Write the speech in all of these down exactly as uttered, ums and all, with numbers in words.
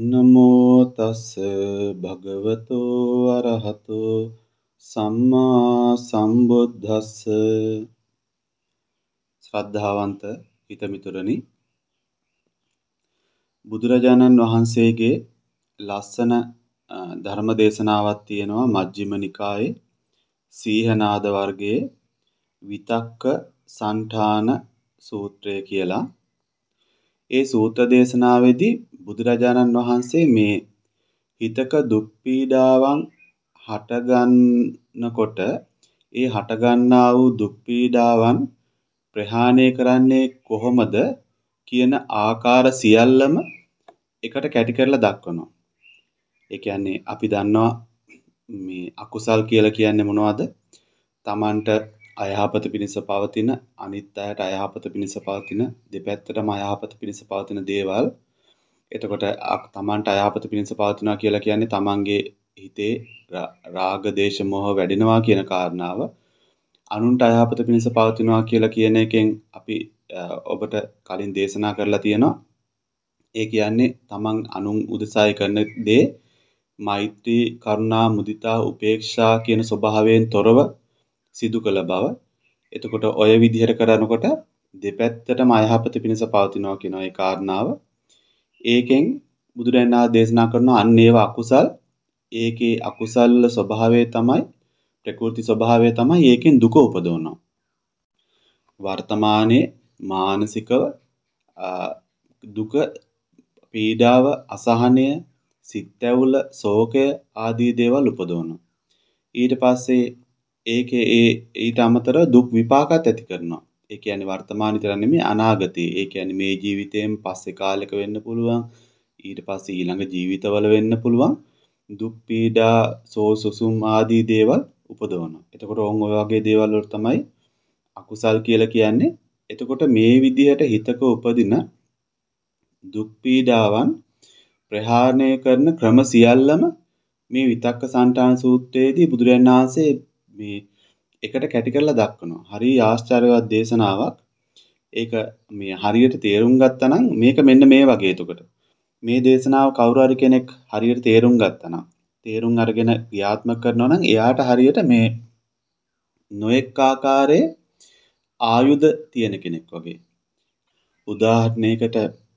නමෝ තස් භගවතෝ අරහතෝ සම්මා සම්බුද්දස්ස. ශ්‍රද්ධාවන්ත හිතමිතුරනි, බුදුරජාණන් වහන්සේගේ ලස්සන ධර්ම දේශනාවක් තියෙනවා මජ්ක්‍ධිම නිකායේ සීහනාද වර්ගයේ විතක්ක සන්ඨාන සූත්‍රය කියලා. ඒ සූත්‍ර දේශනාවේදී බුදුරජාණන් වහන්සේ මේ හිතක දුක් පීඩාවන් හටගන්නකොට ඒ හටගන්නා වූ දුක් පීඩාවන් ප්‍රහාණය කරන්නේ කොහොමද කියන ආකාර සියල්ලම එකට කැටි කරලා දක්වනවා. ඒ කියන්නේ අපි දන්නවා මේ අකුසල් කියලා කියන්නේ මොනවද? Tamanට අයහපත පිණිස පවතින, අනිත් අයට අයහපත පිණිස පවතින, දෙපැත්තටම අයහපත පිණිස පවතින දේවල්. එතකොට තමන්ට අයහපත පිණිස පවතිනවා කියලා කියන්නේ තමන්ගේ හිතේ රාග දේශ මොහ වැඩෙනවා කියන කාරණාව. අනුන්ට අයහපත පිණිස පවතිනවා කියලා කියන එකෙන් අපි ඔබට කලින් දේශනා කරලා තියෙනවා. ඒ කියන්නේ තමන් අනුන් උදෙසායි කරන දේ මෛත්‍රී, කරුණා, මුදිතා, උපේක්ෂා කියන ස්වභාවයෙන් තොරව සිදු කළ බව. එතකොට ඔය විදිහට කරනකොට දෙපැත්තටම අයහපත පිණිස පවතිනවා කියන ඒ කාරණාව. ඒකෙන් බුදුරජාණන් වහන්සේ දේශනා කරන අන්න ඒවා අකුසල්. ඒකේ අකුසල් ස්වභාවය තමයි, ප්‍රකෘති ස්වභාවය තමයි ඒකෙන් දුක උපදවනවා. වර්තමානයේ මානසිකව දුක, පීඩාව, අසහනය, සිත් ඇවුල, ශෝකය ආදී දේවල් උපදවනවා. ඊට පස්සේ ඒකේ ඒ ඊට අමතරව දුක් විපාකات ඇති කරනවා. ඒ කියන්නේ වර්තමාන විතර නෙමෙයි අනාගතේ. ඒ කියන්නේ මේ ජීවිතයෙන් පස්සේ කාලෙක වෙන්න පුළුවන්. ඊට පස්සේ ඊළඟ ජීවිතවල වෙන්න පුළුවන්. දුක් පීඩා, සෝසුසුම් ආදී දේවල් උපදවනවා. එතකොට ඔවුන් ඔය වගේ දේවල් වලට තමයි අකුසල් කියලා කියන්නේ. එතකොට මේ විදිහට හිතක උපදින දුක් පීඩාවන් ප්‍රහාණය කරන ක්‍රම සියල්ලම මේ විතක්ක සන්ඨාන සූත්‍රයේදී බුදුරජාණන් වහන්සේ මේ එකට කැටි කරලා දක්වනවා. හරි ආශ්චර්යවත් දේශනාවක්. ඒක මේ හරියට තේරුම් ගත්තා නම් මේක මෙන්න මේ වගේ. එතකොට මේ දේශනාව කවුරු හරි කෙනෙක් හරියට තේරුම් ගත්තා නම්, තේරුම් අරගෙන ක්‍රියාත්මක කරනවා නම් එයාට හරියට මේ නොඑක් ආකාරයේ ආයුධ තියෙන කෙනෙක් වගේ. උදාහරණයකට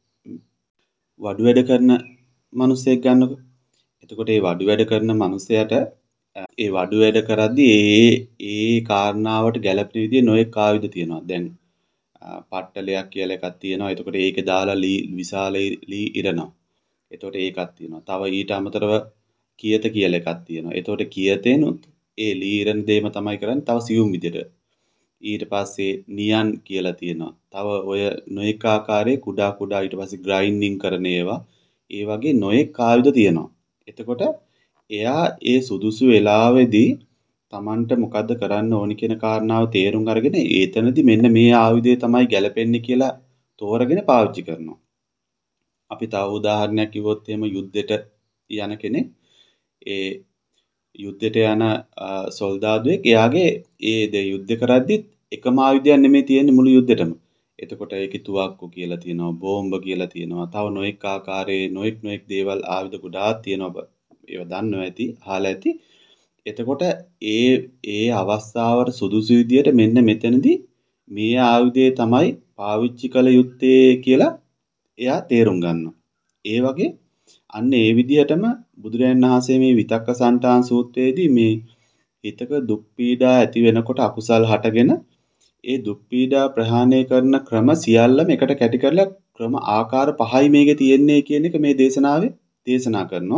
වඩු වැඩ කරන මිනිසෙක් ගන්නකො. එතකොට මේ වඩු වැඩ කරන මිනිසයාට ඒ වඩු වැඩ කරද්දී ඒ ඒ කාරණාවට ගැළපෙන විදිහේ නොඑක් ආයුධ තියෙනවා. දැන් පට්ටලයක් කියලා එකක් තියෙනවා. එතකොට ඒකේ දාලා ලී විශාල ලී ඉරනවා. එතකොට ඒකක් තියෙනවා. තව ඊට අමතරව කියත කියලා එකක් තියෙනවා. එතකොට කියතේනොත් ඒ ලී ඉරන දෙයම තමයි කරන්නේ තව සියුම් විදිහට. ඊට පස්සේ නියන් කියලා තියෙනවා. තව ඔය නොඑක ආකාරයේ කුඩා කුඩා ඊට පස්සේ ග්‍රයින්ඩින් කරන ඒවා. ඒ වගේ නොඑක ආයුධ තියෙනවා. එතකොට එයා ඒ සුදුසු වෙලාවේදී Tamanට මොකද්ද කරන්න ඕනි කියන කාරණාව තේරුම් අරගෙන ඒතනදී මෙන්න මේ ආයුධය තමයි ගැලපෙන්නේ කියලා තෝරගෙන පාවිච්චි කරනවා. අපි තව උදාහරණයක් කිව්වොත් එහෙම යුද්ධෙට යන කෙනෙක් ඒ යුද්ධෙට යන සොල්දාදුවෙක් එයාගේ ඒ ද යුද්ධ කරද්දි එකම ආයුධයක් නෙමෙයි තියෙන්නේ මුළු යුද්ධෙටම. එතකොට ඒකේ තුවක්කු කියලා තියෙනවා, බෝම්බ කියලා තියෙනවා, තව නොඑක ආකාරයේ නොඑක් නොඑක් දේවල් ආයුධ ගොඩාක් තියෙනවා. ඒව දන්නව ඇති, අහලා ඇති. එතකොට ඒ ඒ අවස්ථාවට සුදුසු විදියට මෙන්න මෙතනදී මේ ආයුධය තමයි පාවිච්චි කළ යුත්තේ කියලා එයා තේරුම් ගන්නවා. ඒ වගේ අන්න ඒ විදිහටම බුදුරජාණන් වහන්සේ මේ විතක්ක සන්ඨාන සූත්‍රයේදී මේ හිතක දුක් පීඩා ඇති වෙනකොට අකුසල් හටගෙන ඒ දුක් පීඩා ප්‍රහාණය කරන ක්‍රම සියල්ලම එකට කැටි කරලා ක්‍රම ආකාර පහයි මේකේ තියෙන්නේ කියන එක මේ දේශනාවේ දේශනා කරනවා.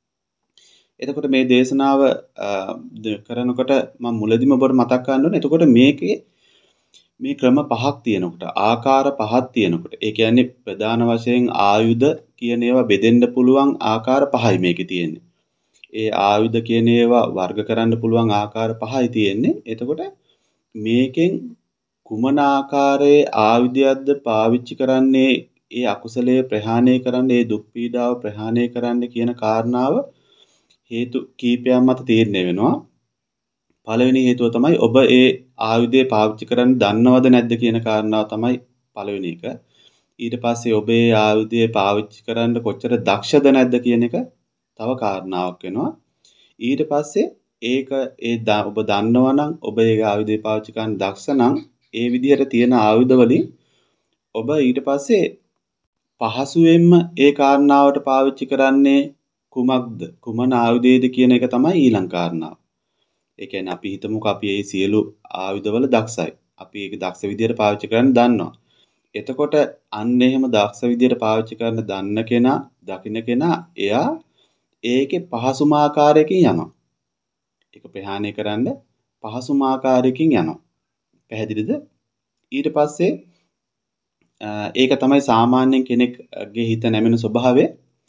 එතකොට මේ දේශනාව කරනකොට මම මුලදිම ඔබට මතක් කරන්න ඕනේ. එතකොට මේකේ මේ ක්‍රම පහක් තියෙනකොට, ආකාර පහක් තියෙනකොට, ඒ කියන්නේ ප්‍රධාන වශයෙන් ආයුධ කියන ඒවා බෙදෙන්න පුළුවන් ආකාර පහයි මේකේ තියෙන්නේ. ඒ ආයුධ කියන ඒවා වර්ග කරන්න පුළුවන් ආකාර පහයි තියෙන්නේ. එතකොට මේකෙන් කුමන ආකාරයේ ආයුධයක්ද පාවිච්චි කරන්නේ ඒ අකුසලයේ ප්‍රහාණය කරන්න, ඒ දුක් පීඩාව ප්‍රහාණය කරන්න කියන කාරණාව හේතු කීපයක් මත තීරණය වෙනවා. පළවෙනි හේතුව තමයි ඔබ ඒ ආයුධය පාවිච්චි කරන්න දන්නවද නැද්ද කියන කාරණාව තමයි පළවෙනි එක. ඊට පස්සේ ඔබේ ආයුධය පාවිච්චි කරන්න කොච්චර දක්ෂද නැද්ද කියන එක තව කාරණාවක් වෙනවා. ඊට පස්සේ ඒක ඒ ඔබ දන්නවා නම් ඔබ ඒ ආයුධය පාවිච්චි කරන්න දක්ෂ නම් ඒ විදිහට තියෙන ආයුධ වලින් ඔබ ඊට පස්සේ පහසුවෙන්ම ඒ කාරණාවට පාවිච්චි කරන්නේ කුමක්ද? කුමන ආයුධයේද කියන එක තමයි ඊළඟ කාරණාව. ඒ කියන්නේ අපි හිතමුකෝ අපි මේ සියලු ආයුධවල දක්ෂයි. අපි ඒක දක්ෂ විදිහට පාවිච්චි කරන්න දන්නවා. එතකොට අන්න එහෙම දක්ෂ විදිහට පාවිච්චි කරන්න දන්න කෙනා, දකින්න කෙනා එයා ඒකේ පහසුම ආකාරයකින් යනවා. ඒක ප්‍රහාණය කරන්න පහසුම ආකාරයකින් යනවා. පැහැදිලිද? ඊට පස්සේ ඒක තමයි සාමාන්‍යයෙන් කෙනෙක්ගේ හිත නැමෙන ස්වභාවය.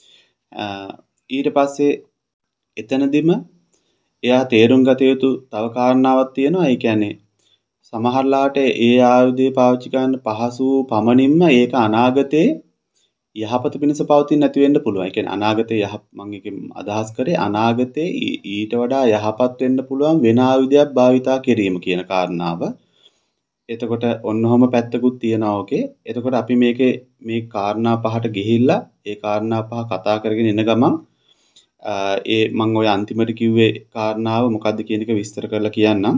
ඊට පස්සේ එතනදිම එයා තේරුම් ගත යුතු තව කාරණාවක් තියෙනවා. ඒ කියන්නේ සමහරලාට ඒ ආයුධය පාවිච්චි කරන්න පහසු පමණින්ම ඒක අනාගතේ යහපත පිණිස පවතින්න නැති වෙන්න පුළුවන්. ඒ කියන්නේ අනාගතේ යහ මම එකෙන් අදහස් කරේ අනාගතේ ඊට වඩා යහපත් වෙන්න පුළුවන් වෙන ආයුධයක් භාවිතා කිරීම කියන කාරණාව. එතකොට ඔන්නෝම පැත්තකුත් තියෙනවා ඔකේ. එතකොට අපි මේකේ මේ කාරණා පහට ගිහිල්ලා ඒ කාරණා පහ කතා කරගෙන ඉන ගමන් ඒ මම ඔය අන්තිමට කිව්වේ කාරණාව මොකද්ද කියන එක විස්තර කරලා කියන්නම්.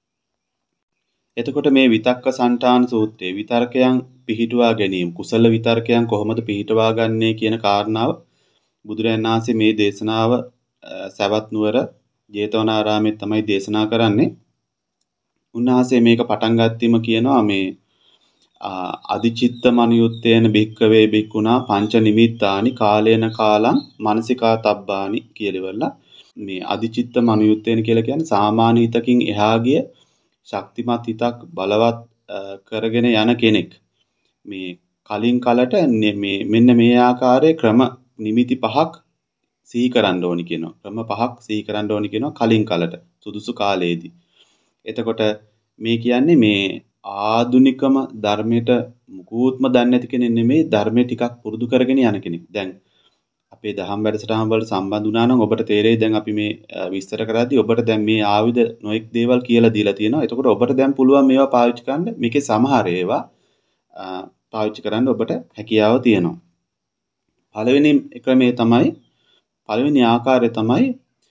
එතකොට මේ විතක්ක සංඨාන සූත්‍රයේ විතර්කයන් පිහිටුවා ගැනීම කුසල විතර්කයන් කොහොමද පිහිටුවා ගන්නේ කියන කාරණාව බුදුරජාණන් වහන්සේ මේ දේශනාව සවැත් නුවර ජේතවනාරාමයේ තමයි දේශනා කරන්නේ. උන්වහන්සේ මේක පටන් ගත්තීම කියනවා මේ අදිචිත්ත මනියුත්තේන භික්කවේ භික්ඛුනා පංච නිමිත්තානි කාලේන කාලං මානසිකා තබ්බානි කියලවලා මේ අදිචිත්ත මනියුත්තේන කියලා කියන්නේ සාමාන්‍ය හිතකින් එහා ගිය ශක්තිමත් හිතක් බලවත් කරගෙන යන කෙනෙක් මේ කලින් කලට මේ මෙන්න මේ ආකාරයේ ක්‍රම නිමිති පහක් සිහි කරන්න ඕනි කියනවා. ක්‍රම පහක් සිහි කරන්න ඕනි කියනවා කලින් කලට සුදුසු කාලයේදී. එතකොට මේ කියන්නේ මේ ආදුනිකම ධර්මයට මුකුත්ම දන්නේ නැති කෙනෙක් නෙමෙයි ධර්මයේ ටිකක් පුරුදු කරගෙන යන කෙනෙක්. දැන් අපේ දහම් වැඩසටහන් වලට සම්බන්ධ වුණා නම් ඔබට තේරෙයි දැන් අපි මේ විස්තර කරද්දී ඔබට දැන් මේ ආයුධ නොඑක් දේවල් කියලා දීලා තියෙනවා. එතකොට ඔබට දැන් පුළුවන් මේවා පාවිච්චි කරන්න. මේකේ සමහර ඒවා පාවිච්චි කරන්න ඔබට හැකියාව තියෙනවා. පළවෙනි ක්‍රමය තමයි පළවෙනි ආකාරය තමයි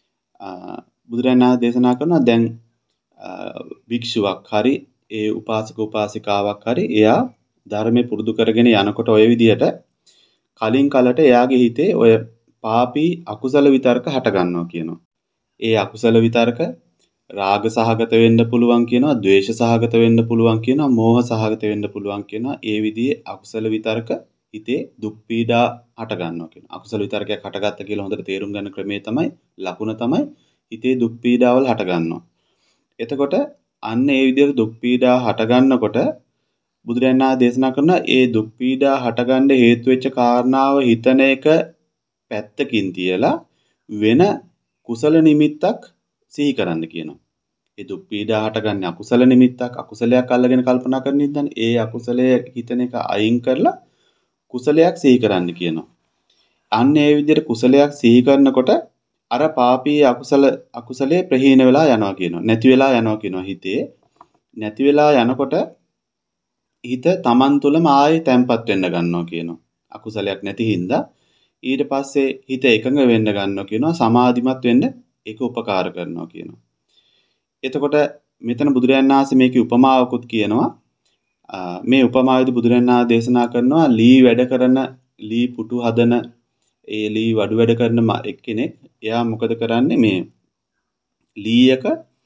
බුදුරණා දේශනා කරනවා දැන් භික්ෂුවක් හරි ඒ උපාසක උපාසිකාවක් හරි එයා ධර්මයේ පුරුදු කරගෙන යනකොට ඔය විදිහට කලින් කලට එයාගේ හිතේ ඔය පාපී අකුසල විතර්ක හට ගන්නවා කියනවා. ඒ අකුසල විතර්ක රාග සහගත වෙන්න පුළුවන් කියනවා, ද්වේෂ සහගත වෙන්න පුළුවන් කියනවා, මෝහ සහගත වෙන්න පුළුවන් කියනවා. ඒ විදිහේ අකුසල විතර්ක හිතේ දුක් පීඩා හට ගන්නවා කියනවා. අකුසල විතර්කයක් හටගත්ත කියලා හොඳට තේරුම් ගන්න ක්‍රමය තමයි ලකුණ තමයි හිතේ දුක් පීඩාවල් හට ගන්නවා. එතකොට අන්න ඒ විදිහට දුක් පීඩා හට ගන්නකොට බුදුරජාණන් වහන්සේ දේශනා කරන ඒ දුක් පීඩා හටගන්න හේතු වෙච්ච කාරණාව හිතන එක පැත්තකින් තියලා වෙන කුසල නිමිත්තක් සිහි කරන්න කියනවා. ඒ දුක් පීඩා හටගන්නේ අකුසල නිමිත්තක් අකුසලයක් අල්ලගෙන කල්පනා කරන ඉඳන් ඒ අකුසලයේ හිතන එක අයින් කරලා කුසලයක් සිහි කරන්න කියනවා. අන්න ඒ විදිහට කුසලයක් සිහි කරනකොට අර පාපී අකුසල අකුසලයේ ප්‍රහීන වෙලා යනවා කියනවා. නැති වෙලා යනවා කියනවා හිතේ. නැති වෙලා යනකොට හිත තමන් තුළම ආයේ තැම්පත් වෙන්න ගන්නවා කියනවා. අකුසලයක් නැති හින්දා ඊට පස්සේ හිත එකඟ වෙන්න ගන්නවා කියනවා. සමාධිමත් වෙන්න ඒක උපකාර කරනවා කියනවා. එතකොට මෙතන බුදුරජාණන් වහන්සේ මේකේ උපමාවකුත් කියනවා. මේ උපමාවේදී බුදුරජාණන් වහන්සේ දේශනා කරනවා ලී වැඩ කරන ලී පුටු හදන ඒ ලී වඩු වැඩ කරන එක්කෙනෙක් එයා මොකද කරන්නේ මේ ලීයක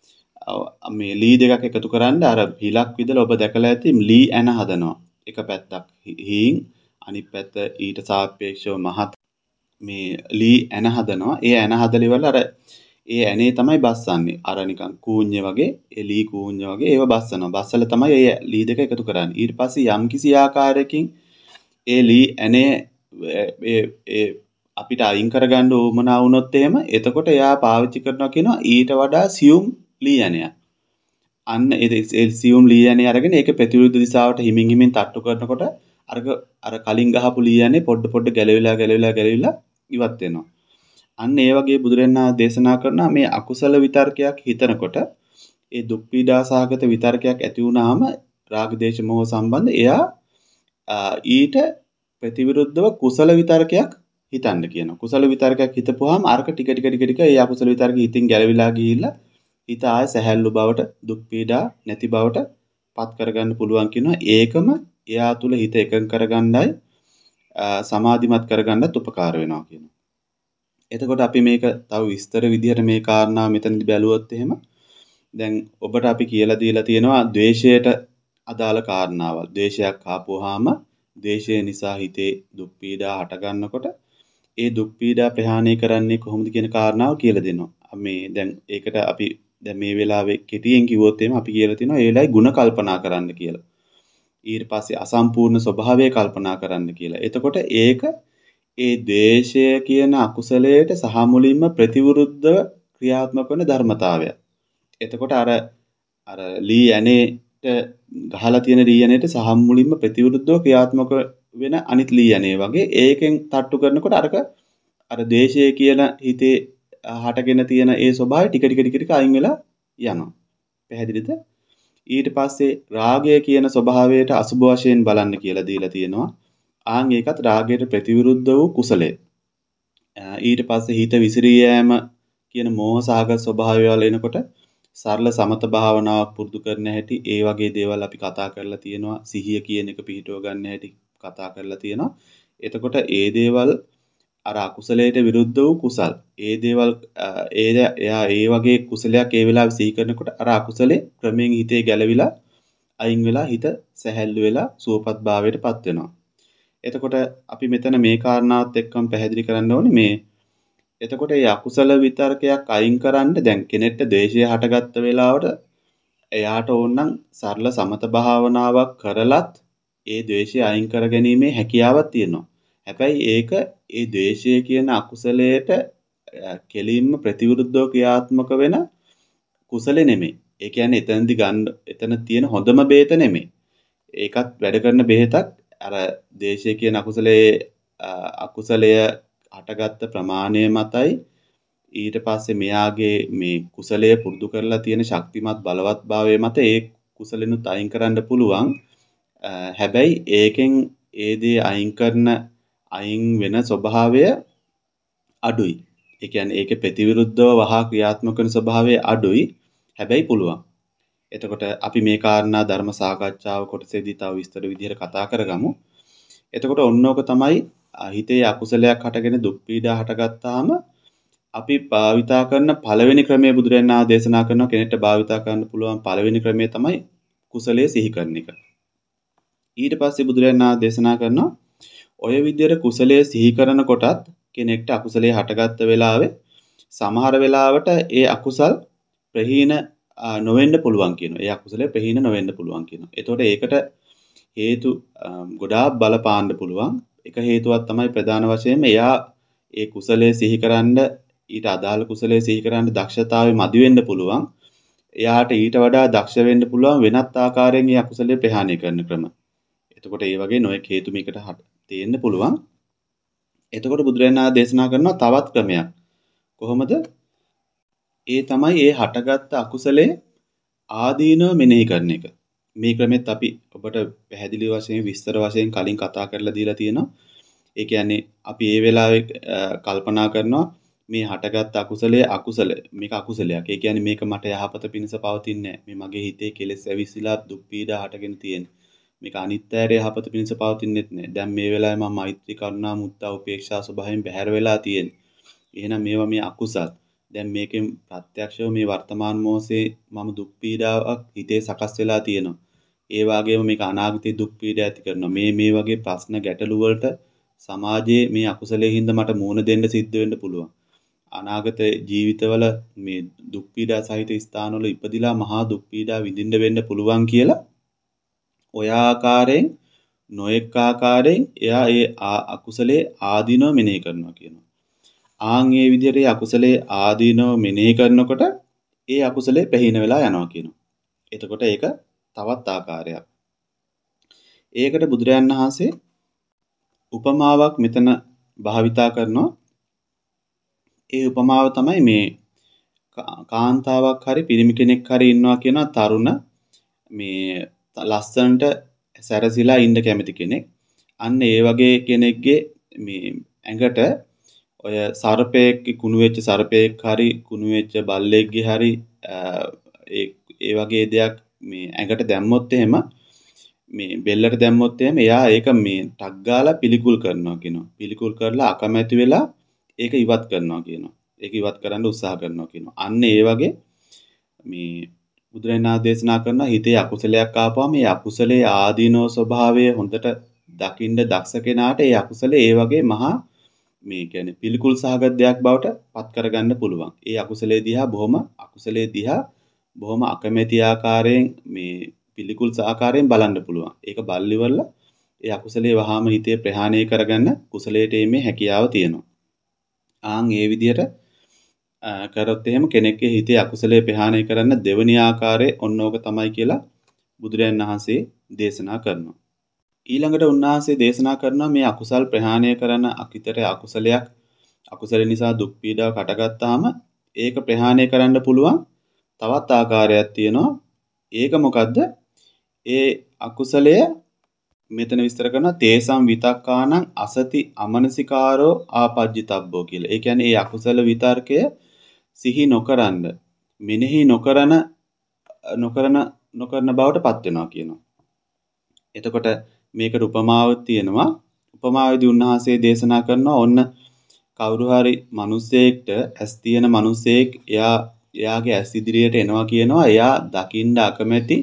මේ ලී දෙකක් එකතු කරන්න අර හිලක් විදලා ඔබ දැකලා ඇති ලී ඇන හදනවා. එක පැත්තක් හීන් අනිත් පැත්ත ඊට සාපේක්ෂව මහත් මේ ලී ඇන හදනවා. ඒ ඇන හදලි වල අර ඒ ඇනේ තමයි බස්සන්නේ. අර නිකන් කූඤ්ඤ වගේ ඒ ලී කූඤ්ඤ වගේ ඒව බස්සනවා. බස්සලා තමයි ඒ ලී දෙක එකතු කරන්නේ. ඊට පස්සේ යම් කිසි ආකාරයකින් ඒ ලී ඇනේ ඒ අපිට අයින් කරගන්න උවමනා වුණොත් එහෙම එතකොට එයා පාවිච්චි කරනවා කියනවා ඊට වඩා සියුම් ලී ඇනයක්. අන්න ඒ සියුම් ලී ඇනේ අරගෙන ඒක ප්‍රතිවිරුද්ධ දිශාවට හිමින් හිමින් තට්ටු කරනකොට අර අර කලින් ගහපු ලී ඇනේ පොඩ පොඩ ගැලවිලා ගැලවිලා ගැලවිලා ඉවත් වෙනවා. අන්න ඒ වගේ බුදුරණා දේශනා කරන මේ අකුසල විතර්කයක් හිතනකොට ඒ දුක් පීඩා සහගත විතර්කයක් ඇති වුනහම රාග දේශ මොහ සම්බන්ධ එයා ඊට ප්‍රතිවිරුද්ධව කුසල විතර්කයක් හිතන්න කියනවා. කුසල විතර්කයක් හිතපුවාම අරක ටික ටික ටික ටික ඒ අකුසල විතර්ක හිතින් ගැලවිලා ගිහිල්ලා හිත ආය සැහැල්ලු බවට දුක් පීඩා නැති බවට පත් කරගන්න පුළුවන් කියනවා. ඒකම එයා තුල හිත එකඟ කරගන්නයි සමාධිමත් කරගන්නත් උපකාර වෙනවා කියනවා. එතකොට අපි මේක තව විස්තර විදිහට මේ කාරණා මෙතනදි බැලුවොත් එහෙම දැන් ඔබට අපි කියලා දීලා තියෙනවා ද්වේෂයට අදාළ කාරණාවල්. ද්වේෂයක් ආපුවාම ද්වේෂය නිසා හිතේ දුක් පීඩා හට ගන්නකොට ඒ දුක් පීඩා ප්‍රහාණය කරන්නේ කොහොමද කියන කාරණාව කියලා දෙනවා. මේ දැන් ඒකට අපි දැන් මේ වෙලාවේ කෙටියෙන් කිව්වොත් එහෙම අපි කියලා තිනවා ඒ වෙලාවේ ಗುಣ කල්පනා කරන්න කියලා. ඊට පස්සේ අසම්පූර්ණ ස්වභාවය කල්පනා කරන්න කියලා. එතකොට ඒක ඒ ද්වේෂය කියන අකුසලයට සහ මුලින්ම ප්‍රතිවිරුද්ධව ක්‍රියාත්මක වන ධර්මතාවය. එතකොට අර අර ලී ඇනේට ගහලා තියෙන ලී ඇනේට සහ මුලින්ම ප්‍රතිවිරුද්ධව ක්‍රියාත්මක වෙන අනිත් ලී ඇනේ වගේ ඒකෙන් තට්ටු කරනකොට අරක අර ද්වේෂය කියන හිතේ හටගෙන තියෙන ඒ ස්වභාවය ටික ටික ටික ටික අයින් වෙලා යනවා. පැහැදිලිද? ඊට පස්සේ රාගය කියන ස්වභාවයට අසුභ වශයෙන් බලන්න කියලා දීලා තියෙනවා. ආන් ඒකත් රාගයට ප්‍රතිවිරුද්ධ වූ කුසලය. ඊට පස්සේ හිත විසිරී යෑම කියන මෝහ සහගත ස්වභාවය වල එනකොට සරල සමත භාවනාවක් පුරුදු කරන හැටි ඒ වගේ දේවල් අපි කතා කරලා තියෙනවා. සිහිය කියන එක පිහිටව ගන්න හැටි කතා කරලා තියෙනවා. එතකොට ඒ දේවල් අර අකුසලයට විරුද්ධ වූ කුසල්. ඒ දේවල් ඒ එයා ඒ වගේ කුසලයක් ඒ වෙලාවේ සිහි කරනකොට අර අකුසලේ ක්‍රමයෙන් හිතේ ගැලවිලා අයින් වෙලා හිත සැහැල්ලු වෙලා සුවපත් භාවයටපත් වෙනවා. එතකොට අපි මෙතන මේ කාරණාවත් එක්කම පැහැදිලි කරන්න ඕනේ මේ එතකොට මේ අකුසල විතර්කයක් අයින් කරන්න දැන් කෙනෙක්ට ද්වේෂය හටගත්ත වෙලාවට එයාට ඕනනම් සරල සමත භාවනාවක් කරලත් ඒ ද්වේෂය අයින් කරගැනීමේ හැකියාවක් තියෙනවා. හැබැයි ඒක ඒ ද්වේෂය කියන අකුසලයට කෙලින්ම ප්‍රතිවිරුද්ධව ක්‍රියාත්මක වෙන කුසලෙ නෙමෙයි. ඒ කියන්නේ එතනදි ගන්න එතන තියෙන හොඳම බේත නෙමෙයි. ඒකත් වැඩ කරන බෙහෙතක් අර ද්වේෂය කියන අකුසලයේ අකුසලය හටගත්ත ප්‍රමාණය මතයි ඊට පස්සේ මෙයාගේ මේ කුසලය පුරුදු කරලා තියෙන ශක්තිමත් බලවත් භාවය මත ඒ කුසලෙනුත් අයින් කරන්න පුළුවන්. හැබැයි ඒකෙන් ඒ දේ අයින් කරන අයින් වෙන ස්වභාවය අඩුයි. ඒ කියන්නේ ඒකේ ප්‍රතිවිරුද්ධව වහා ක්‍රියාත්මක වෙන ස්වභාවය අඩුයි. හැබැයි පුළුවන්. එතකොට අපි මේ කාරණා ධර්ම සාකච්ඡාව කොටසේදී තව විස්තර විදිහට කතා කරගමු. එතකොට ඔන්නෝක තමයි හිතේ අකුසලයක් හටගෙන දුක් පීඩා හටගත්තාම අපි භාවිතා කරන පළවෙනි ක්‍රමය බුදුරජාණන් වහන්සේ දේශනා කරන කෙනෙක්ට භාවිතා කරන්න පුළුවන් පළවෙනි ක්‍රමය තමයි කුසලයේ සිහි කරන එක. ඊට පස්සේ බුදුරජාණන් වහන්සේ දේශනා කරනවා ඔය විදිහට කුසලයේ සිහි කරනකොටත් කෙනෙක්ට අකුසලයේ හටගත්ත වෙලාවේ සමහර වෙලාවට ඒ අකුසල් ප්‍රහීන නොවෙන්න පුළුවන් කියනවා. ඒ අකුසලයේ ප්‍රහීන නොවෙන්න පුළුවන් කියනවා. එතකොට ඒකට හේතු ගොඩාක් බලපාන්න පුළුවන්. එක හේතුවක් තමයි ප්‍රධාන වශයෙන්ම එයා ඒ කුසලයේ සිහි කරන්න ඊට අදාළ කුසලයේ සිහි කරන්න දක්ෂතාවය මදි වෙන්න පුළුවන්. එයාට ඊට වඩා දක්ෂ වෙන්න පුළුවන් වෙනත් ආකාරයෙන් ඒ අකුසලයේ ප්‍රහාණය කරන ක්‍රම. එතකොට ඒ වගේ නොයෙක් හේතු මේකට තියෙන්න පුළුවන්. එතකොට බුදුරජාණන් වහන්සේ දේශනා කරනවා තවත් ක්‍රමයක්. කොහොමද? ඒ තමයි ඒ හටගත්ත අකුසලයේ ආදීනව මෙනෙහි කරන එක. මේ ක්‍රමෙත් අපි ඔබට පැහැදිලි වශයෙන් විස්තර වශයෙන් කලින් කතා කරලා දීලා තියෙනවා. ඒ කියන්නේ අපි මේ වෙලාවේ කල්පනා කරනවා මේ හටගත්ත අකුසලයේ අකුසල මේක අකුසලයක්. ඒ කියන්නේ මේක මට යහපත පිණිස පවතින්නේ නැහැ. මේ මගේ හිතේ කෙලෙස් ඇවිස්සලා දුක් පීඩා හටගෙන තියෙන. මේක අනිත්‍යයට යහපත පිණිස පවතින්නෙත් නැහැ. දැන් මේ වෙලාවේ මම මෛත්‍රී කරුණා මුත්තා උපේක්ෂා ස්වභාවයෙන් බැහැර වෙලා තියෙන්නේ. එහෙනම් මේවා මේ අකුසල්. දැන් මේකෙන් ප්‍රත්‍යක්ෂව මේ වර්තමාන මොහොතේ මම දුක් පීඩාවක් හිතේ සකස් වෙලා තියෙනවා. ඒ වගේම මේක අනාගතයේ දුක් පීඩා ඇති කරනවා. මේ මේ වගේ ප්‍රශ්න ගැටලු වලට සමාජයේ මේ අකුසලයේ හින්දා මට මුහුණ දෙන්න සිද්ධ වෙන්න පුළුවන්. අනාගත ජීවිතවල මේ දුක් පීඩා සහිත ස්ථානවල ඉපදිලා මහා දුක් පීඩා විඳින්න වෙන්න පුළුවන් කියලා ඔය ආකාරයෙන් නොඑක ආකාරයෙන් එයා ඒ අකුසලයේ ආදීනව මෙනෙහි කරනවා කියනවා. ආන් ඒ විදිහට ඒ අකුසලයේ ආදීනව මෙනෙහි කරනකොට ඒ අකුසලයේ ප්‍රහීන වෙලා යනවා කියනවා. එතකොට ඒක තවත් ආකාරයක්. ඒකට බුදුරජාණන් වහන්සේ උපමාවක් මෙතන භාවිතා කරනවා. ඒ උපමාව තමයි මේ කාන්තාවක් හරි පිරිමි කෙනෙක් හරි ඉන්නවා කියන තරුණ මේ ලස්සනට සැරසිලා ඉන්න කැමති කෙනෙක්. අන්න ඒ වගේ කෙනෙක්ගේ මේ ඇඟට ඔය සර්පයෙක් කුණු වෙච්ච සර්පයෙක් හරි කුණු වෙච්ච බල්ලෙක්ගේ හරි ඒ ඒ වගේ දෙයක් මේ ඇඟට දැම්මොත් එහෙම මේ බෙල්ලට දැම්මොත් එහෙම එයා ඒක මේ ටක් ගාලා පිළිකුල් කරනවා කියනවා. පිළිකුල් කරලා අකමැති වෙලා ඒක ඉවත් කරනවා කියනවා. ඒක ඉවත් කරන්න උත්සාහ කරනවා කියනවා. අන්න ඒ වගේ මේ බුදුරජාණන් දේශනා කරන හිතේ අකුසලයක් ආපුවම මේ අකුසලයේ ආදීනෝ ස්වභාවය හොඳට දකින්න දක්ෂ කෙනාට ඒ අකුසලේ ඒ වගේ මහා මේ කියන්නේ පිළිකුල් සහගත දෙයක් බවට පත් කරගන්න පුළුවන්. ඒ අකුසලයේ දිහා බොහොම අකුසලයේ දිහා බොහොම අකමැති ආකාරයෙන් මේ පිළිකුල් ආකාරයෙන් බලන්න පුළුවන්. ඒක බල්ලිවල ඒ අකුසලයේ වහාම හිතේ ප්‍රහාණය කරගන්න කුසලයට එීමේ හැකියාව තියෙනවා. ආන් ඒ විදිහට කරොත් එහෙම කෙනෙක්ගේ හිතේ අකුසලයේ ප්‍රහාණය කරන්න දෙවෙනි ආකාරයේ ඔන්නෝක තමයි කියලා බුදුරජාණන් වහන්සේ දේශනා කරනවා. ඊළඟට උන්වහන්සේ දේශනා කරනවා මේ අකුසල් ප්‍රහාණය කරන අකිතට අකුසලයක් අකුසල නිසා දුක් පීඩාව කටගත්තාම ඒක ප්‍රහාණය කරන්න පුළුවන් තවත් ආකාරයක් තියෙනවා. ඒක මොකද්ද? ඒ අකුසලය මෙතන විස්තර කරනවා තේසම් විතක්කානං අසති අමනසිකාරෝ ආපජ්ජිතබ්බෝ කියලා. ඒ කියන්නේ ඒ අකුසල විතර්කය සිහි නොකරන මෙනෙහි නොකරන නොකරන නොකරන බවට පත් වෙනවා කියනවා. එතකොට මේකට උපමාවක් තියෙනවා. උපමාවේදී උන්වහන්සේ දේශනා කරනවා ඔන්න කවුරු හරි මිනිසෙක්ට ඇස් තියෙන මිනිසෙක් එයා එයාගේ ඇස් ඉදිරියට එනවා කියනවා. එයා දකින්න අකමැති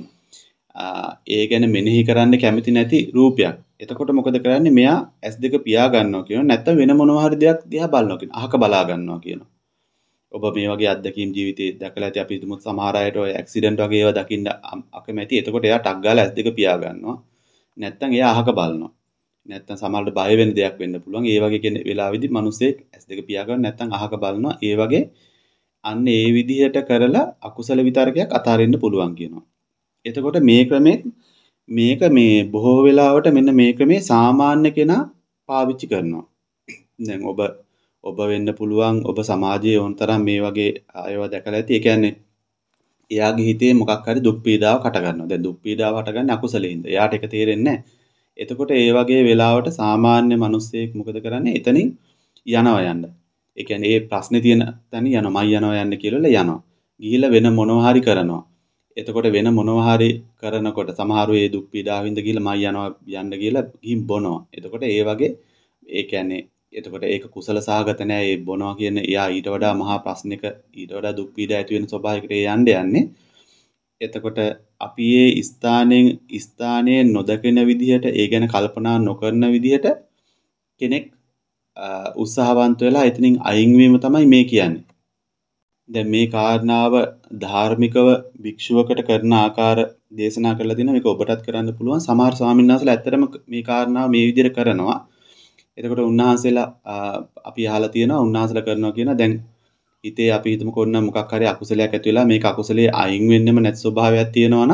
ඒ ගැන මෙනෙහි කරන්න කැමති නැති රූපයක්. එතකොට මොකද කරන්නේ? මෙයා ඇස් දෙක පියා ගන්නවා කියනවා. නැත්නම් වෙන මොනවා හරි දෙයක් දිහා බලනවා කියනවා. අහක බලා ගන්නවා කියනවා. ඔබ මේ වගේ අත්දැකීම් ජීවිතේ දැකලා ඇති. අපි හිතමු සමහර අයට ඔය ඇක්සිඩන්ට් වගේ ඒවා දකින්න අකමැති. එතකොට එයා ටක් ගාලා ඇස් දෙක පියා ගන්නවා. නැත්නම් එයා අහක බලනවා. නැත්නම් සමහරවිට බය වෙන දෙයක් වෙන්න පුළුවන්. ඒ වගේ කෙනෙක් වෙලාවෙදි මිනිස්සෙක් ඇස් දෙක පියා ගන්න නැත්නම් අහක බලනවා. ඒ වගේ අන්න ඒ විදිහට කරලා අකුසල විතරකයක් අතාරින්න පුළුවන් කියනවා. එතකොට මේ ක්‍රමෙත් මේක මේ බොහෝ වෙලාවට මෙන්න මේ ක්‍රමේ සාමාන්‍ය කෙනා පාවිච්චි කරනවා. දැන් ඔබ ඔබ වෙන්න පුළුවන් ඔබ සමාජයේ ඕනතරම් මේ වගේ අයව දැකලා ඇති. ඒ කියන්නේ එයාගේ හිතේ මොකක් හරි දුක් පීඩාවක් හට ගන්නවා. දැන් දුක් පීඩාව හටගන්නේ අකුසලෙින්ද. එයාට ඒක තේරෙන්නේ නැහැ. එතකොට ඒ වගේ වෙලාවට සාමාන්‍ය මිනිස්සෙක් මොකද කරන්නේ? එතනින් යනවා යන්න. ඒ කියන්නේ ඒ ප්‍රශ්නේ තියෙන තැන යනවා. මයි යනවා යන්න කියලා යනවා. ගිහිල්ලා වෙන මොනවා හරි කරනවා. එතකොට වෙන මොනවා හරි කරනකොට සමහරව ඒ දුක් පීඩාවින්ද කියලා මයි යනවා යන්න කියලා ගිහින් බොනවා. එතකොට ඒ වගේ ඒ කියන්නේ එතකොට ඒක කුසල සහගත නෑ. ඒ බොනවා කියන්නේ එයා ඊට වඩා මහා ප්‍රශ්නික ඊට වඩා දුක් පීඩා ඇති වෙන ස්වභාවයකට ඒ යන්න යන්නේ. එතකොට අපි මේ ස්ථානයෙන් ස්ථානයේ නොදකින විදිහට ඒ ගැන කල්පනා නොකරන විදිහට කෙනෙක් උත්සාහවන්ත වෙලා එතනින් අයින් වීම තමයි මේ කියන්නේ. දැන් මේ කාරණාව ධාර්මිකව භික්ෂුවකට කරන ආකාර දේශනා කරලා තිනවා. මේක ඔබටත් කරන්න පුළුවන්. සමහර ස්වාමීන් වහන්සේලා ඇත්තටම මේ කාරණාව මේ විදිහට කරනවා. එතකොට උන්වහන්සේලා අපි අහලා තියෙනවා උන්වහන්සේලා කරනවා කියන දැන් හිතේ අපි හිතමුකෝ ඔන්න මොකක් හරි අකුසලයක් ඇති වෙලා මේක අකුසලයේ අයින් වෙන්නෙම නැති ස්වභාවයක් තියෙනවනම්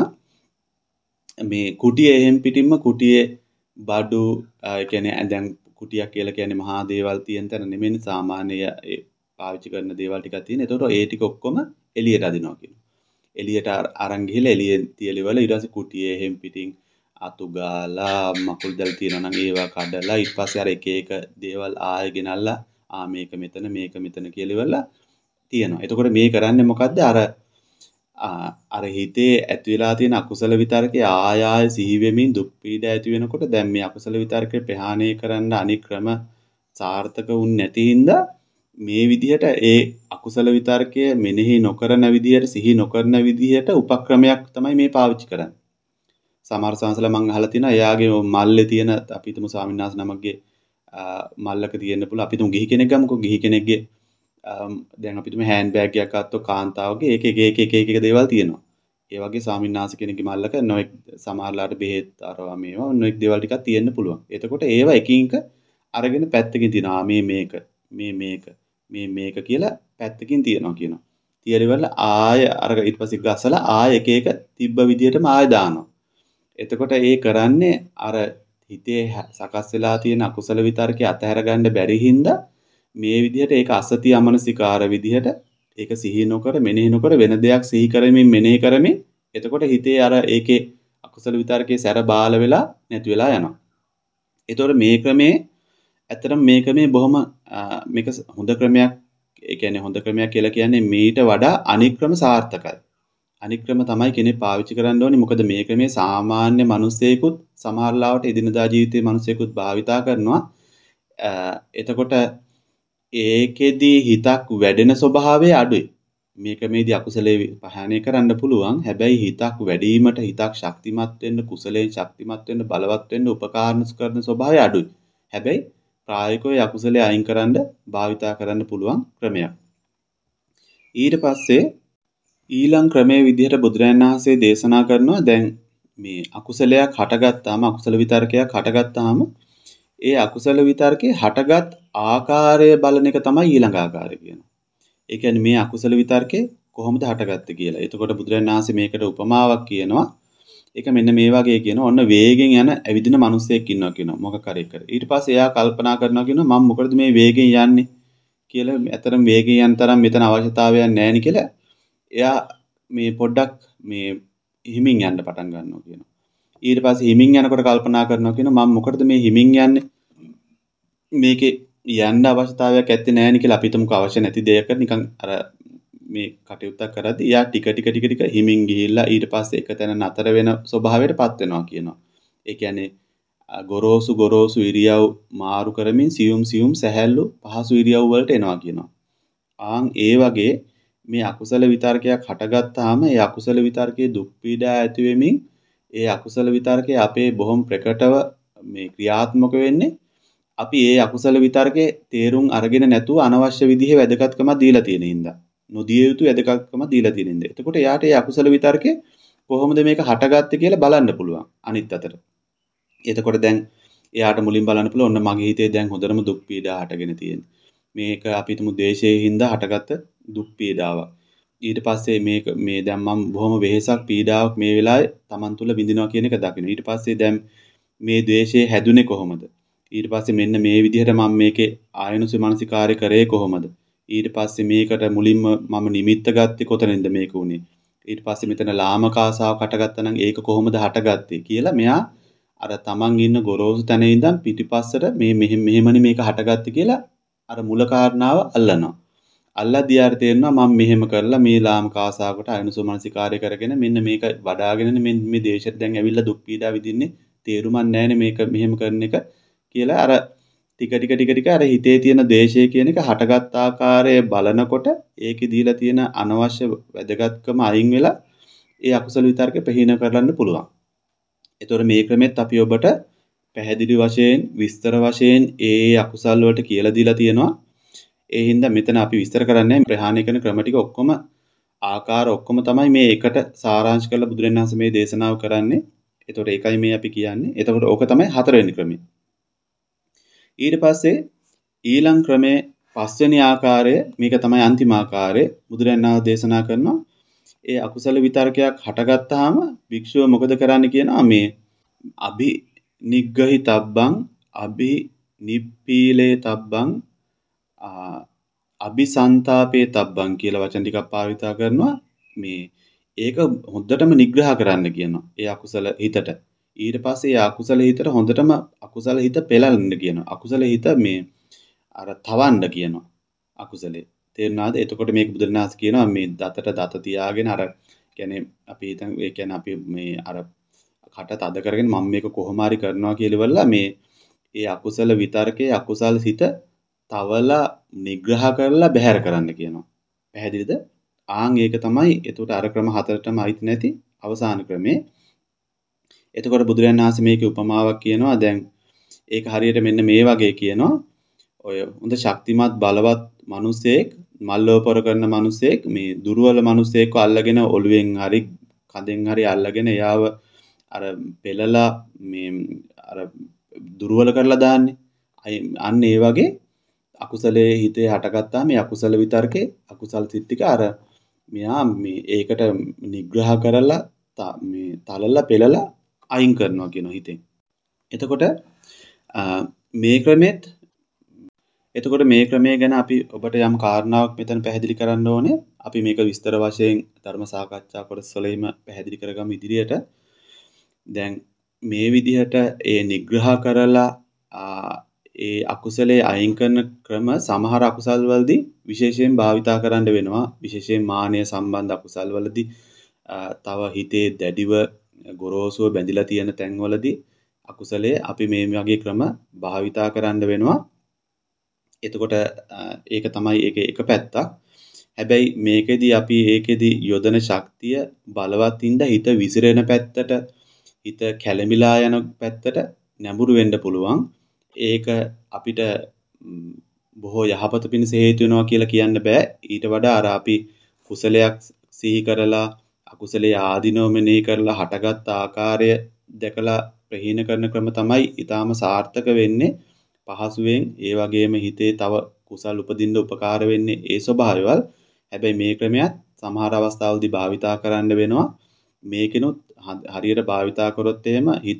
මේ කුටියේ එහෙම් පිටින්ම කුටියේ බඩු ඒ කියන්නේ දැන් කුටියක් කියලා කියන්නේ මහා දේවල් තියෙන තැන නෙමෙයි සාමාන්‍ය ඒ පාවිච්චි කරන දේවල් ටිකක් තියෙන. ඒතකොට ඒ ටික ඔක්කොම එළියට අදිනවා කියනවා. එළියට අරන් ගිහලා එළියේ තියලිවල ඊට පස්සේ කුටියේ එහෙම් පිටින් අතු ගාලා මකුල් දැල් තියෙනවා නම් ඒවා කඩලා ඊට පස්සේ අර එක එක දේවල් ආයෙ ගෙනල්ලා ආ මේක මෙතන මේක මෙතන කියලා ඉවරලා තියෙනවා. එතකොට මේ කරන්නේ මොකද්ද? අර අර හිතේ ඇති වෙලා තියෙන අකුසල විතරකේ ආය ආය සිහි වෙමින් දුක් පීඩා ඇති වෙනකොට දැන් මේ අකුසල විතරකේ ප්‍රහාණය කරන්න අනික් ක්‍රම සාර්ථක වුනේ නැති හින්දා මේ විදිහට ඒ අකුසල විතරකය මෙනෙහි නොකරන විදිහට සිහි නොකරන විදිහට උපක්‍රමයක් තමයි මේ පාවිච්චි කරන්නේ. සමහර සංසල මම අහලා තිනවා එයාගේ මල්ලේ තියෙන අපි හිතමු ස්වාමීන් වහන්සේ නමක්ගේ මල්ලක තියෙන්න පුළුවන්. අපි හිතමු ගිහි කෙනෙක් ගමුකෝ. ගිහි කෙනෙක්ගේ දැන් අපි හිතමු හෑන්ඩ් බෑග් එකක් අත්තෝ කාන්තාවගේ ඒක එක එක එක එක එක දේවල් තියෙනවා. ඒ වගේ ස්වාමීන් වහන්සේ කෙනෙක්ගේ මල්ලක නොඑක් සමහරලාට බෙහෙත් අරවා මේවා නොඑක් දේවල් ටිකක් තියෙන්න පුළුවන්. එතකොට ඒවා එකින් එක අරගෙන පැත්තකින් තියනවා. මේ මේක මේ මේක මේ මේක කියලා පැත්තකින් තියනවා කියනවා. තියලිවල ආය අර ඊට පස්සේ ගසලා ආය එක එක තිබ්බ විදිහටම ආය දානවා. එතකොට ඒ කරන්නේ අර හිතේ සකස් වෙලා තියෙන අකුසල විතරකේ අතහැර ගන්න බැරි හින්දා මේ විදිහට ඒක අසති අමනසිකාර විදිහට ඒක සිහි නොකර මෙනෙහි නොකර වෙන දෙයක් සිහි කරමින් මෙනෙහි කරමින් එතකොට හිතේ අර ඒකේ අකුසල විතරකේ සැර බාල වෙලා නැති වෙලා යනවා. ඒතකොට මේ ක්‍රමේ ඇත්තටම මේ ක්‍රමේ බොහොම මේක හොඳ ක්‍රමයක්. ඒ කියන්නේ හොඳ ක්‍රමයක් කියලා කියන්නේ මීට වඩා අනික් ක්‍රම සාර්ථකයි. අනික් ක්‍රම තමයි කෙනෙක් පාවිච්චි කරන්න ඕනේ. මොකද මේ ක්‍රමේ සාමාන්‍ය මිනිස්සෙකුත් සමහර ලාවට එදිනදා ජීවිතයේ මිනිස්සෙකුත් භාවිතා කරනවා. එතකොට ඒකෙදි හිතක් වැඩෙන ස්වභාවය අඩුයි. මේ ක්‍රමේදී අකුසලයේ පහාණය කරන්න පුළුවන්. හැබැයි හිතක් වැඩිවීමට හිතක් ශක්තිමත් වෙන්න, කුසලයෙන් ශක්තිමත් වෙන්න, බලවත් වෙන්න උපකාරන කරන ස්වභාවය අඩුයි. හැබැයි ප්‍රායෝගිකව අකුසලයේ අයින් කරන්න භාවිතා කරන්න පුළුවන් ක්‍රමයක්. ඊට පස්සේ ඊළඟ ක්‍රමයේ විදිහට බුදුරජාණන් වහන්සේ දේශනා කරනවා දැන් මේ අකුසලයක් හටගත්තාම අකුසල විතර්කයක් හටගත්තාම ඒ අකුසල විතර්කේ හටගත් ආකාරය බලන එක තමයි ඊළඟ ආකාරය කියනවා. ඒ කියන්නේ මේ අකුසල විතර්කේ කොහොමද හටගත්තේ කියලා. එතකොට බුදුරජාණන් වහන්සේ මේකට උපමාවක් කියනවා. ඒක මෙන්න මේ වගේ කියනවා. ඔන්න වේගෙන් යන ඇවිදින මිනිස්සෙක් ඉන්නවා කියනවා. මොකක් හරි එකට. ඊට පස්සේ එයා කල්පනා කරනවා කියනවා මම මොකටද මේ වේගෙන් යන්නේ කියලා. ඇතරම් වේගෙන් යන තරම් මෙතන අවශ්‍යතාවයක් නැහැ නේ කියලා. එයා මේ පොඩ්ඩක් මේ හිමින් යන්න පටන් ගන්නවා කියනවා. ඊට පස්සේ හිමින් යනකොට කල්පනා කරනවා කියනවා මම මොකටද මේ හිමින් යන්නේ? මේකේ යන්න අවශ්‍යතාවයක් ඇත්තේ නැහැ නේ කියලා අපි හිතමුකෝ අවශ්‍ය නැති දෙයක නිකන් අර මේ කටයුත්තක් කරද්දී එයා ටික ටික ටික ටික හිමින් ගිහිල්ලා ඊට පස්සේ එක තැන නතර වෙන ස්වභාවයටපත් වෙනවා කියනවා. ඒ කියන්නේ ගොරෝසු ගොරෝසු ඉරියව් මාරු කරමින් සියුම් සියුම් සැහැල්ලු පහසු ඉරියව් වලට එනවා කියනවා. ආන් ඒ වගේ මේ අකුසල විතර්කයක් හටගත්තාම ඒ අකුසල විතර්කයේ දුක් පීඩා ඇති වෙමින් ඒ අකුසල විතර්කයේ අපේ බොහොම ප්‍රකටව මේ ක්‍රියාත්මක වෙන්නේ අපි ඒ අකුසල විතර්කේ තේරුම් අරගෙන නැතුව අනවශ්‍ය විදිහේ වැදගත්කමක් දීලා තියෙන හින්දා. නොදිය යුතු වැදගත්කමක් දීලා තියෙන හින්දා. එතකොට එයාට ඒ අකුසල විතර්කේ කොහොමද මේක හටගත්තේ කියලා බලන්න පුළුවන් අනිත් අතට. එතකොට දැන් එයාට මුලින් බලන්න පුළුවන් ඔන්න මගේ හිතේ දැන් හොඳටම දුක් පීඩා හටගෙන තියෙනවා. මේක අපි හිතමු දේශයේ හින්දා හටගත්ත දුක් පීඩාවක්. ඊට පස්සේ මේක මේ දැන් මම බොහොම වෙහෙසක් පීඩාවක් මේ වෙලාවේ Taman තුල විඳිනවා කියන එක දකිනවා. ඊට පස්සේ දැන් මේ ද්වේෂය හැදුනේ කොහොමද? ඊට පස්සේ මෙන්න මේ විදිහට මම මේකේ ආයනුසි මානසිකාර්ය කරේ කොහොමද? ඊට පස්සේ මේකට මුලින්ම මම නිමිත්ත ගත්තේ කොතනින්ද මේක උනේ? ඊට පස්සේ මෙතන ලාමක ආසාවක් හටගත්තා නම් ඒක කොහොමද හටගත්තේ කියලා මෙයා අර තමන් ඉන්න ගොරෝසු තැන ඉඳන් පිටිපස්සට මේ මෙහෙම මෙහෙමනේ මේක හටගත්තේ කියලා අර මුල කාරණාව අල්ලනවා. අල්ලද්දී යාර තේරෙනවා මම මෙහෙම කරලා මේ ලාමක ආසාවකට ආයනුසි මානසිකාර්ය කරගෙන මෙන්න මේක වඩාගෙනනේ මේ මේ දේශයට දැන් ඇවිල්ලා දුක් පීඩා විඳින්නේ. තේරුමක් නැහැනේ මේක මෙහෙම කරන එක කියලා අර ටික ටික ටික ටික අර හිතේ තියෙන දේශය කියන එක හටගත් ආකාරය බලනකොට ඒකේ දීලා තියෙන අනවශ්‍ය වැදගත්කම අයින් වෙලා ඒ අකුසල විතර්කේ ප්‍රහීන කරන්න පුළුවන්. ඒතකොට මේ ක්‍රමෙත් අපි ඔබට පැහැදිලි වශයෙන් විස්තර වශයෙන් ඒ අකුසල් වලට කියලා දීලා තියෙනවා. ඒ හින්දා මෙතන අපි විස්තර කරන්නේ ප්‍රහාණය කරන ක්‍රම ටික ඔක්කොම ආකාර ඔක්කොම තමයි මේ එකට සාරාංශ කරලා බුදුරජාණන් වහන්සේ මේ දේශනාව කරන්නේ. ඒතකොට ඒකයි මේ අපි කියන්නේ. එතකොට ඕක තමයි හතරවෙනි ක්‍රමය. ඊට පස්සේ ඊළඟ ක්‍රමයේ පස්වෙනි ආකාරය මේක තමයි අන්තිම ආකාරය. බුදුරජාණන් වහන්සේ දේශනා කරනවා ඒ අකුසල විතර්කයක් හටගත්තාම භික්ෂුව මොකද කරන්න කියනවා මේ අභි නිග්ගහිතබ්බං අභි නිප්පීලේ තබ්බං අபிසන්තාපේ තබ්බං කියලා වචන ටිකක් පාවිච්චි කරනවා. මේ ඒක හොඳටම නිග්‍රහ කරන්න කියනවා. ඒ අකුසල හිතට. ඊට පස්සේ ඒ අකුසල හිතට හොඳටම අකුසල හිත පෙළන්න කියනවා. අකුසල හිත මේ අර තවන්න කියනවා. අකුසලේ. තේරුණාද? එතකොට මේක බුදුරණාහි කියනවා මේ දතට දත තියාගෙන අර කියන්නේ අපි හිතන් ඒ කියන්නේ අපි මේ අර කට තද කරගෙන මම මේක කොහොම හරි කරනවා කියලා ඉවරලා මේ ඒ අකුසල විතර්කයේ අකුසල හිත තවලා නිග්‍රහ කරලා බැහැර කරන්න කියනවා. පැහැදිලිද? ආන් ඒක තමයි එතකොට අර ක්‍රම හතරටම අයිති නැති අවසාන ක්‍රමේ. එතකොට බුදුරජාණන් වහන්සේ මේකේ උපමාවක් කියනවා. දැන් ඒක හරියට මෙන්න මේ වගේ කියනවා. ඔය හොඳ ශක්තිමත් බලවත් මිනිසෙක් මල්ලෝපර කරන මිනිසෙක් මේ දුර්වල මිනිසෙක්ව අල්ලගෙන ඔළුවෙන් හරි කඳෙන් හරි අල්ලගෙන එයාව අර පෙළලා මේ අර දුර්වල කරලා දාන්නේ. අන්න ඒ වගේ අකුසලයේ හිතේ හටගත්තා මේ අකුසල විතර්කේ අකුසල සිත් ටික අර මෙයා මේ ඒකට නිග්‍රහ කරලා මේ තලලා පෙළලා අයින් කරනවා කියන හිතෙන්. එතකොට මේ ක්‍රමෙත් එතකොට මේ ක්‍රමය ගැන අපි ඔබට යම් කාරණාවක් මෙතන පැහැදිලි කරන්න ඕනේ. අපි මේක විස්තර වශයෙන් ධර්ම සාකච්ඡා කොටස්වලින්ම පැහැදිලි කරගමු ඉදිරියට. දැන් මේ විදිහට ඒ නිග්‍රහ කරලා ඒ අකුසලයේ අයින් කරන ක්‍රම සමහර අකුසල් වලදී විශේෂයෙන් භාවිතා කරන්න වෙනවා. විශේෂයෙන් මානය සම්බන්ධ අකුසල් වලදී තව හිතේ දැඩිව ගොරෝසුව බැඳිලා තියෙන තැන්වලදී අකුසලයේ අපි මේ වගේ ක්‍රම භාවිතා කරන්න වෙනවා. එතකොට ඒක තමයි ඒකේ එක පැත්තක්. හැබැයි මේකෙදි අපි ඒකෙදි යොදන ශක්තිය බලවත් හින්දා හිත විසිරෙන පැත්තට, හිත කැළඹිලා යන පැත්තට නැඹුරු වෙන්න පුළුවන්. ඒක අපිට බොහෝ යහපත පිණිස හේතු වෙනවා කියලා කියන්න බෑ. ඊට වඩා අර අපි කුසලයක් සිහි කරලා අකුසලයේ ආධිනව මෙනෙහි කරලා හටගත් ආකාරය දැකලා ප්‍රහීන කරන ක්‍රම තමයි ඊටාම සාර්ථක වෙන්නේ. පහසුවෙන් ඒ වගේම හිතේ තව කුසල් උපදින්න උපකාර වෙන්නේ ඒ ස්වභාවයවල්. හැබැයි මේ ක්‍රමයක් සමහර අවස්ථාවලදී භාවිතා කරන්න වෙනවා. මේකිනුත් හරියට භාවිතා කරොත් එහෙම හිත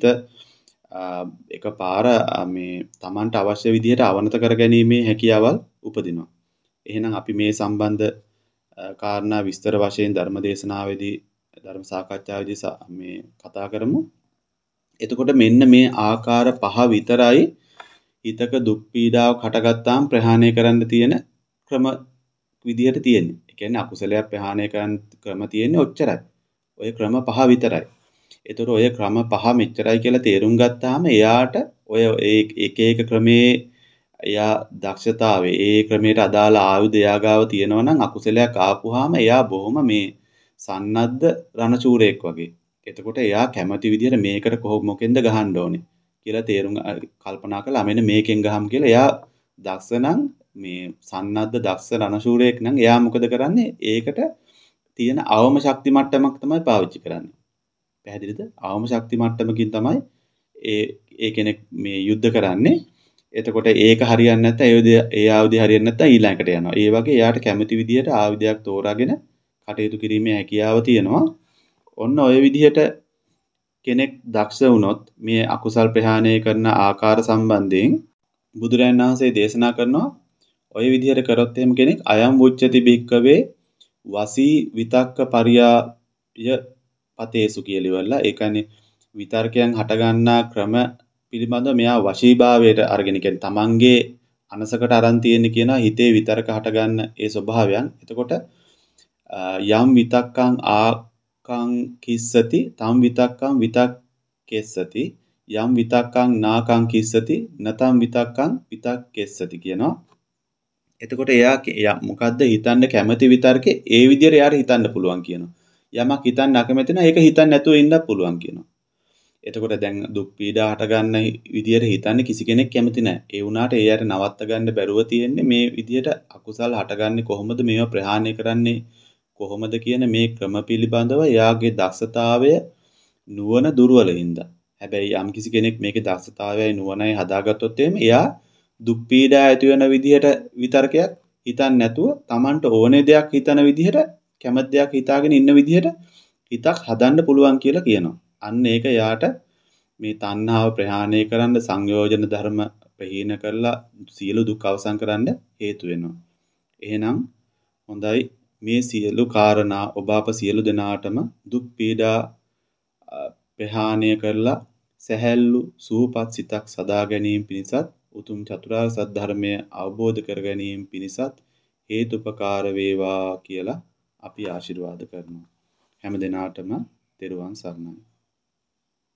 එකපාර මේ Tamanට අවශ්‍ය විදිහට අවනත කරගැනීමේ හැකියාවල් උපදිනවා. එහෙනම් අපි මේ සම්බන්ධ කාරණා විස්තර වශයෙන් ධර්ම දේශනාවේදී ධර්ම සාකච්ඡාවේදී මේ කතා කරමු. එතකොට මෙන්න මේ ආකාර පහ විතරයි හිතක දුක් පීඩාවක් හටගත්තාම ප්‍රහාණය කරන්න තියෙන ක්‍රම විදිහට තියෙන්නේ. ඒ කියන්නේ අකුසලයක් ප්‍රහාණය කරන්න ක්‍රම තියෙන්නේ ඔච්චරයි. ඔය ක්‍රම පහ විතරයි. ඒතර ඔය ක්‍රම පහ මෙච්චරයි කියලා තේරුම් ගත්තාම එයාට ඔය එක එක ක්‍රමේ එයා දක්ෂතාවය ඒ ක්‍රමයට අදාළ ආයුධ එයා ගාව තියෙනවා නම් අකුසලයක් ආපුවාම එයා බොහොම මේ සන්නද්ධ රණචූරයෙක් වගේ. එතකොට එයා කැමති විදිහට මේකට කොහොම මොකෙන්ද ගහන්න ඕනේ කියලා තේරුම් කල්පනා කළා මෙන්න මේකෙන් ගහමු කියලා. එයා දක්ෂ නම් මේ සන්නද්ධ දක්ෂ රණචූරයෙක් නම් එයා මොකද කරන්නේ? ඒකට තියෙන අවම ශක්ති මට්ටමක් තමයි පාවිච්චි කරන්නේ. පැහැදිලිද? අවම ශක්ති මට්ටමකින් තමයි ඒ ඒ කෙනෙක් මේ යුද්ධ කරන්නේ. එතකොට ඒක හරියන්නේ නැත්නම් ඒ ඒ ආයුධය හරියන්නේ නැත්නම් ඊළඟට යනවා. ඒ වගේ එයාට කැමති විදිහට ආයුධයක් තෝරාගෙන කටයුතු කිරීමේ හැකියාව තියෙනවා. ඔන්න ඔය විදිහට කෙනෙක් දක්ෂ වුණොත් මේ අකුසල් ප්‍රහාණය කරන ආකාර සම්බන්ධයෙන් බුදුරජාණන් වහන්සේ දේශනා කරනවා ඔය විදිහට කරොත් එහෙම කෙනෙක් අයම් උච්චති භික්කවේ වසී විතක්ක පරියාය පතේසු කියලා ඉවරලා ඒ කියන්නේ විතර්කයන් හටගන්නා ක්‍රම පිළිබඳව මෙයා වශීභාවයට අරගෙන කියන්නේ තමන්ගේ අනසකට අරන් තියෙන කියන හිතේ විතර්ක හටගන්න ඒ ස්වභාවයන්. එතකොට යම් විතක්කං ආකං කිස්සති තම් විතක්කං විතක්කෙස්සති යම් විතක්කං නාකං කිස්සති නතම් විතක්කං විතක්කෙස්සති කියනවා. එතකොට එයා මොකද්ද හිතන්න කැමති විතර්කේ ඒ විදිහට එයාට හිතන්න පුළුවන් කියනවා. යමක් හිතන්න අකමැති නම් ඒක හිතන්න නැතුව ඉන්නත් පුළුවන් කියනවා. එතකොට දැන් දුක් පීඩා හට ගන්න විදියට හිතන්නේ කිසි කෙනෙක් කැමති නැහැ. ඒ වුණාට ඒ අයට නවත්ත ගන්න බැරුව තියෙන්නේ මේ විදියට අකුසල් හටගන්නේ කොහොමද මේවා ප්‍රහාණය කරන්නේ කොහොමද කියන මේ ක්‍රම පිළිබඳව එයාගේ දක්ෂතාවය නුවණ දුර්වල හින්දා. හැබැයි යම් කිසි කෙනෙක් මේකේ දක්ෂතාවයයි නුවණයි හදාගත්තොත් එහෙම එයා දුක් පීඩා ඇති වෙන විදියට විතර්කයක් හිතන්නේ නැතුව Tamanට ඕනේ දෙයක් හිතන විදියට කැමති දෙයක් හිතාගෙන ඉන්න විදියට හිතක් හදන්න පුළුවන් කියලා කියනවා. අන්න ඒක යාට මේ තණ්හාව ප්‍රහාණය කරන්න සංයෝජන ධර්ම ප්‍රහීන කරලා සියලු දුක් අවසන් කරන්න හේතු වෙනවා. එහෙනම් හොඳයි මේ සියලු කාරණා ඔබ අප සියලු දෙනාටම දුක් පීඩා ප්‍රහාණය කරලා සැහැල්ලු සූපත් සිතක් සදා ගැනීම පිණිසත් උතුම් චතුරාර්ය සත්‍ය ධර්මය අවබෝධ කර ගැනීම පිණිසත් හේතුපකාර වේවා කියලා අපි ආශිර්වාද කරනවා. හැම දිනාටම තෙරුවන් සරණයි.